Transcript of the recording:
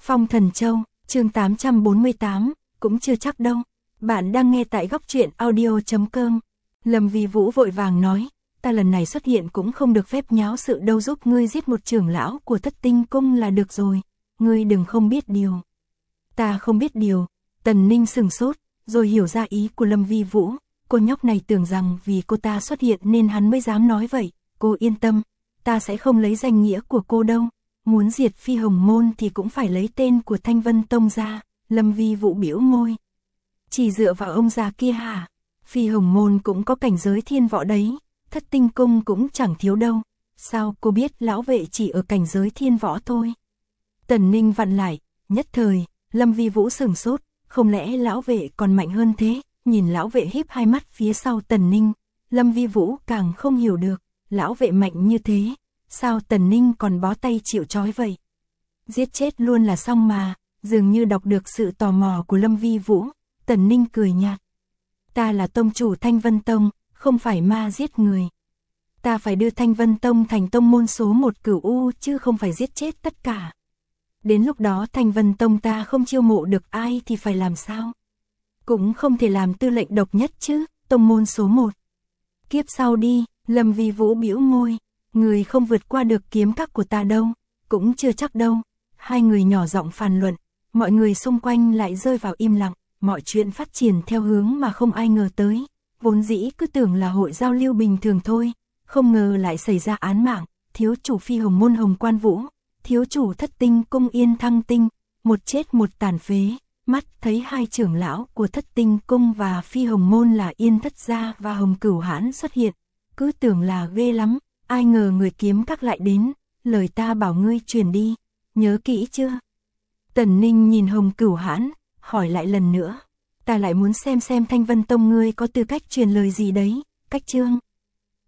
Phong Thần Châu, chương 848, cũng chưa chắc đâu. Bạn đang nghe tại góc truyện audio.com. Lâm Vi Vũ vội vàng nói, ta lần này xuất hiện cũng không được phép nháo sự đâu, giúp ngươi giết một trưởng lão của Thất Tinh Cung là được rồi, ngươi đừng không biết điều. Ta không biết điều. Tần Ninh sừng sốt, rồi hiểu ra ý của Lâm Vi Vũ, cô nhóc này tưởng rằng vì cô ta xuất hiện nên hắn mới dám nói vậy. Cô yên tâm, ta sẽ không lấy danh nghĩa của cô đâu. Muốn diệt Phi Hồng Môn thì cũng phải lấy tên của Thanh Vân Tông ra. Lâm Vi Vũ bĩu môi. Chỉ dựa vào ông già kia hả? Phi Hồng Môn cũng có cảnh giới thiên võ đấy, Thất Tinh Cung cũng chẳng thiếu đâu. Sao cô biết lão vệ chỉ ở cảnh giới thiên võ thôi? Tần Ninh vặn lại, nhất thời, Lâm Vi Vũ sửng sốt, không lẽ lão vệ còn mạnh hơn thế? Nhìn lão vệ híp hai mắt phía sau Tần Ninh, Lâm Vi Vũ càng không hiểu được, lão vệ mạnh như thế, sao Tần Ninh còn bó tay chịu trói vậy? Giết chết luôn là xong mà. Dường như đọc được sự tò mò của Lâm Vi Vũ, Tần Ninh cười nhạt. Ta là tông chủ Thanh Vân Tông, không phải ma giết người. Ta phải đưa Thanh Vân Tông thành tông môn số 1 Cửu U chứ không phải giết chết tất cả. Đến lúc đó Thanh Vân Tông ta không chiêu mộ được ai thì phải làm sao? Cũng không thể làm tư lệnh độc nhất chứ, tông môn số 1. Kiếp sau đi, Lâm Vi Vũ bĩu môi, người không vượt qua được kiếm các của ta đâu, cũng chưa chắc đâu. Hai người nhỏ giọng phàn luận, mọi người xung quanh lại rơi vào im lặng, mọi chuyện phát triển theo hướng mà không ai ngờ tới. Vốn dĩ cứ tưởng là hội giao lưu bình thường thôi, không ngờ lại xảy ra án mạng, thiếu chủ Phi Hồng Môn Hồng Quan Vũ, thiếu chủ Thất Tinh Cung Yên Thăng Tinh, một chết một tàn phế. Mắt thấy hai trưởng lão của Thất Tinh Cung và Phi Hồng Môn là Yên Thất Gia và Hồng Cửu Hãn xuất hiện, cứ tưởng là ghê lắm, ai ngờ người kiếm các lại đến, lời ta bảo ngươi truyền đi, nhớ kỹ chưa? Tần Ninh nhìn Hồng Cửu Hãn, hỏi lại lần nữa, ta lại muốn xem Thanh Vân Tông ngươi có tư cách truyền lời gì đấy, cách chương.